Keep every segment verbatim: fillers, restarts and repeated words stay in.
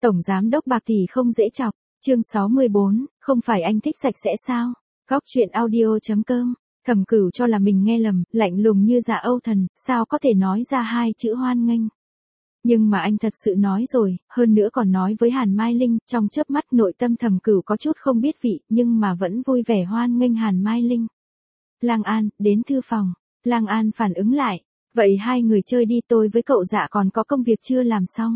Tổng giám đốc bạc tỷ không dễ chọc, chương sáu mươi bốn, không phải anh thích sạch sẽ sao? Góc truyện audio.com, Thẩm Cửu cho là mình nghe lầm, lạnh lùng như Dạ Âu Thần, sao có thể nói ra hai chữ hoan nghênh. Nhưng mà anh thật sự nói rồi, hơn nữa còn nói với Hàn Mai Linh, trong chớp mắt nội tâm Thẩm Cửu có chút không biết vị, nhưng mà vẫn vui vẻ hoan nghênh Hàn Mai Linh. Lang An, đến thư phòng. Lang An phản ứng lại, vậy hai người chơi đi, tôi với cậu Dạ còn có công việc chưa làm xong.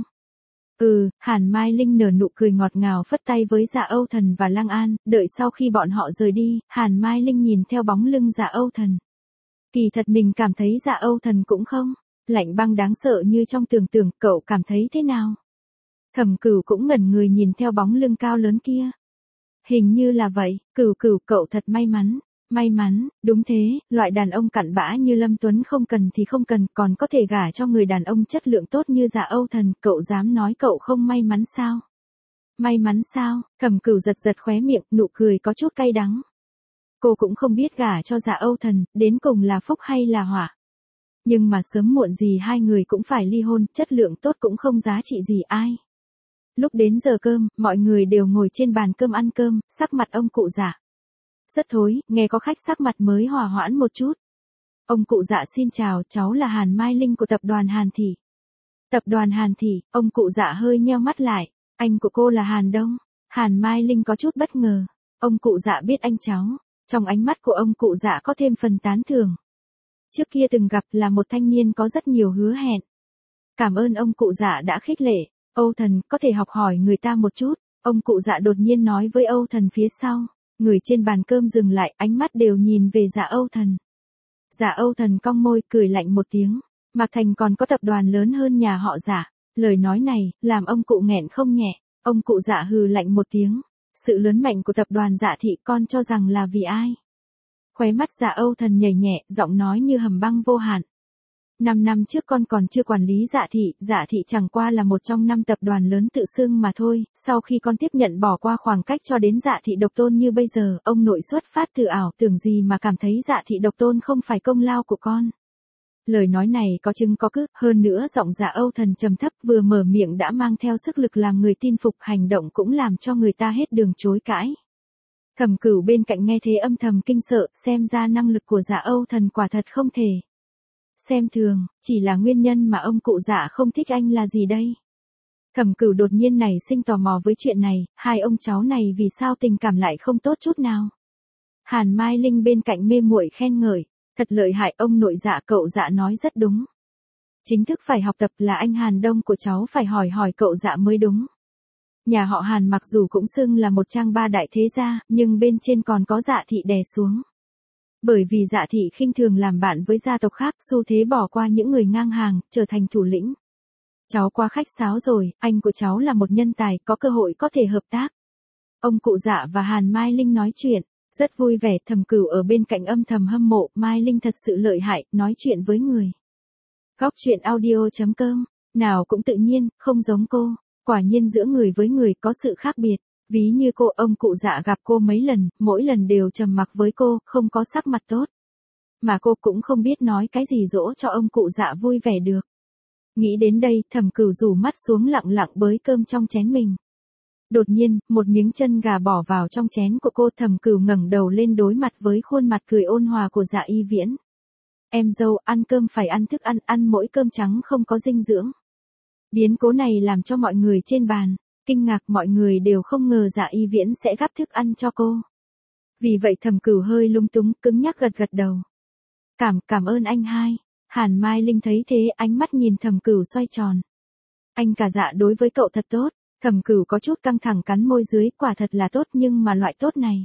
Ừ, Hàn Mai Linh nở nụ cười ngọt ngào phất tay với Dạ Âu Thần và Lang An, đợi sau khi bọn họ rời đi, Hàn Mai Linh nhìn theo bóng lưng Dạ Âu Thần. Kỳ thật mình cảm thấy Dạ Âu Thần cũng không lạnh băng đáng sợ như trong tưởng tượng, cậu cảm thấy thế nào? Thẩm Cửu cũng ngẩn người nhìn theo bóng lưng cao lớn kia. Hình như là vậy, Cửu Cửu cậu thật may mắn. May mắn, đúng thế, loại đàn ông cặn bã như Lâm Tuấn không cần thì không cần, còn có thể gả cho người đàn ông chất lượng tốt như Dạ Âu Thần, cậu dám nói cậu không may mắn sao? May mắn sao? Thẩm Cửu giật giật khóe miệng, nụ cười có chút cay đắng. Cô cũng không biết gả cho Dạ Âu Thần, đến cùng là phúc hay là họa. Nhưng mà sớm muộn gì hai người cũng phải ly hôn, chất lượng tốt cũng không giá trị gì ai. Lúc đến giờ cơm, mọi người đều ngồi trên bàn cơm ăn cơm, sắc mặt ông cụ Dạ rất thối, nghe có khách sắc mặt mới hòa hoãn một chút. Ông cụ Dạ xin chào, cháu là Hàn Mai Linh của tập đoàn Hàn Thị. Tập đoàn Hàn Thị, ông cụ Dạ hơi nheo mắt lại, anh của cô là Hàn Đông. Hàn Mai Linh có chút bất ngờ, ông cụ Dạ biết anh cháu, trong ánh mắt của ông cụ Dạ có thêm phần tán thưởng. Trước kia từng gặp là một thanh niên có rất nhiều hứa hẹn. Cảm ơn ông cụ Dạ đã khích lệ, Âu Thần có thể học hỏi người ta một chút, ông cụ Dạ đột nhiên nói với Âu Thần phía sau. Người trên bàn cơm dừng lại, ánh mắt đều nhìn về Dạ Âu Thần. Dạ Âu Thần cong môi, cười lạnh một tiếng. Mạc Thành còn có tập đoàn lớn hơn nhà họ Dạ. Lời nói này, làm ông cụ nghẹn không nhẹ. Ông cụ Dạ hừ lạnh một tiếng. Sự lớn mạnh của tập đoàn Dạ Thị con cho rằng là vì ai? Khóe mắt Dạ Âu Thần nhảy nhẹ, giọng nói như hầm băng vô hạn. Năm năm trước con còn chưa quản lý Dạ Thị, Dạ Thị chẳng qua là một trong năm tập đoàn lớn tự xưng mà thôi, sau khi con tiếp nhận bỏ qua khoảng cách cho đến Dạ Thị độc tôn như bây giờ, ông nội xuất phát từ ảo tưởng gì mà cảm thấy Dạ Thị độc tôn không phải công lao của con. Lời nói này có chứng có cứ, hơn nữa giọng Dạ Âu Thần trầm thấp vừa mở miệng đã mang theo sức lực làm người tin phục, hành động cũng làm cho người ta hết đường chối cãi. Thẩm Cửu bên cạnh nghe thế âm thầm kinh sợ, xem ra năng lực của Dạ Âu Thần quả thật không thể xem thường, chỉ là nguyên nhân mà ông cụ Dạ không thích anh là gì đây? Thẩm Cửu đột nhiên nảy sinh tò mò với chuyện này, hai ông cháu này vì sao tình cảm lại không tốt chút nào? Hàn Mai Linh bên cạnh mê muội khen ngợi, thật lợi hại, ông nội Dạ cậu Dạ nói rất đúng. Chính thức phải học tập là anh Hàn Đông của cháu phải hỏi hỏi cậu Dạ mới đúng. Nhà họ Hàn mặc dù cũng xưng là một trang ba đại thế gia, nhưng bên trên còn có Dạ Thị đè xuống. Bởi vì Dạ Thị khinh thường làm bạn với gia tộc khác, xu thế bỏ qua những người ngang hàng, trở thành thủ lĩnh. Cháu quá khách sáo rồi, anh của cháu là một nhân tài, có cơ hội có thể hợp tác. Ông cụ Dạ và Hàn Mai Linh nói chuyện, rất vui vẻ, Thẩm Cửu ở bên cạnh âm thầm hâm mộ, Mai Linh thật sự lợi hại, nói chuyện với người. Góc truyện audio.com, nào cũng tự nhiên, không giống cô, quả nhiên giữa người với người có sự khác biệt. Ví như cô, ông cụ Dạ gặp cô mấy lần, mỗi lần đều trầm mặc với cô, không có sắc mặt tốt. Mà cô cũng không biết nói cái gì dỗ cho ông cụ Dạ vui vẻ được. Nghĩ đến đây, Thẩm Cửu rủ mắt xuống lặng lặng bới cơm trong chén mình. Đột nhiên, một miếng chân gà bỏ vào trong chén của cô, Thẩm Cửu ngẩng đầu lên đối mặt với khuôn mặt cười ôn hòa của Dạ Y Viễn. Em dâu, ăn cơm phải ăn thức ăn, ăn mỗi cơm trắng không có dinh dưỡng. Biến cố này làm cho mọi người trên bàn kinh ngạc, mọi người đều không ngờ Dạ Y Viễn sẽ gắp thức ăn cho cô. Vì vậy Thẩm Cửu hơi lung túng, cứng nhắc gật gật đầu. Cảm, cảm ơn anh hai. Hàn Mai Linh thấy thế, ánh mắt nhìn Thẩm Cửu xoay tròn. Anh cả Dạ đối với cậu thật tốt. Thẩm Cửu có chút căng thẳng cắn môi dưới, quả thật là tốt, nhưng mà loại tốt này.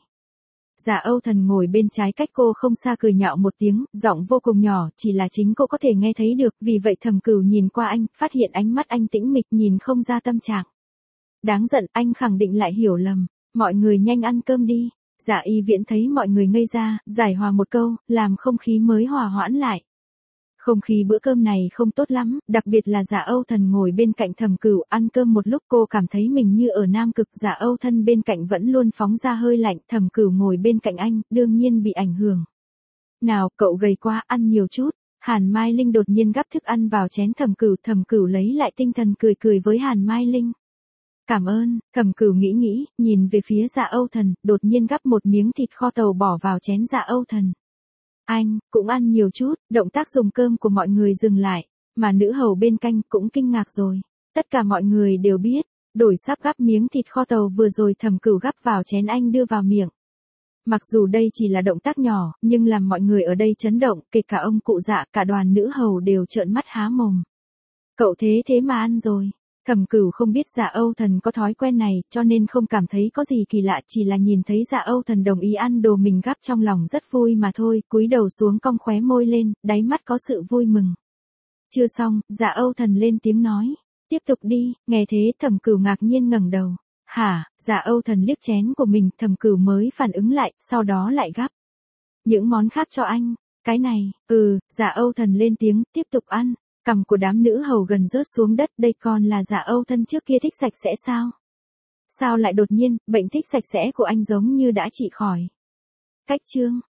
Dạ Âu Thần ngồi bên trái cách cô không xa cười nhạo một tiếng, giọng vô cùng nhỏ, chỉ là chính cô có thể nghe thấy được, vì vậy Thẩm Cửu nhìn qua anh, phát hiện ánh mắt anh tĩnh mịch, nhìn không ra tâm trạng. Đáng giận, anh khẳng định lại hiểu lầm. Mọi người nhanh ăn cơm đi. Dạ Y Viễn thấy mọi người ngây ra, giải hòa một câu, làm không khí mới hòa hoãn lại. Không khí bữa cơm này không tốt lắm, đặc biệt là Dạ Âu Thần ngồi bên cạnh Thẩm Cửu ăn cơm một lúc cô cảm thấy mình như ở Nam Cực. Dạ Âu Thân bên cạnh vẫn luôn phóng ra hơi lạnh, Thẩm Cửu ngồi bên cạnh anh, đương nhiên bị ảnh hưởng. Nào, cậu gầy quá, ăn nhiều chút. Hàn Mai Linh đột nhiên gắp thức ăn vào chén Thẩm Cửu, Thẩm Cửu lấy lại tinh thần cười cười với Hàn Mai Linh. Cảm ơn, Thẩm Cửu nghĩ nghĩ, nhìn về phía Dạ Âu Thần, đột nhiên gắp một miếng thịt kho tàu bỏ vào chén Dạ Âu Thần. Anh, cũng ăn nhiều chút, động tác dùng cơm của mọi người dừng lại, mà nữ hầu bên cạnh cũng kinh ngạc rồi. Tất cả mọi người đều biết, đổi sắp gắp miếng thịt kho tàu vừa rồi Thẩm Cửu gắp vào chén anh đưa vào miệng. Mặc dù đây chỉ là động tác nhỏ, nhưng làm mọi người ở đây chấn động, kể cả ông cụ Dạ, cả đoàn nữ hầu đều trợn mắt há mồm. Cậu thế thế mà ăn rồi. Thẩm Cửu không biết Dạ Âu Thần có thói quen này, cho nên không cảm thấy có gì kỳ lạ, chỉ là nhìn thấy Dạ Âu Thần đồng ý ăn đồ mình gắp trong lòng rất vui mà thôi, cúi đầu xuống cong khóe môi lên, đáy mắt có sự vui mừng. Chưa xong, Dạ Âu Thần lên tiếng nói, tiếp tục đi, nghe thế Thẩm Cửu ngạc nhiên ngẩng đầu. Hả, Dạ Âu Thần liếc chén của mình, Thẩm Cửu mới phản ứng lại, sau đó lại gắp. Những món khác cho anh, cái này, ừ, Dạ Âu Thần lên tiếng, tiếp tục ăn. Cằm của đám nữ hầu gần rớt xuống đất, đây còn là Dạ Âu Thân trước kia thích sạch sẽ sao? Sao lại đột nhiên, bệnh thích sạch sẽ của anh giống như đã trị khỏi? Cách chương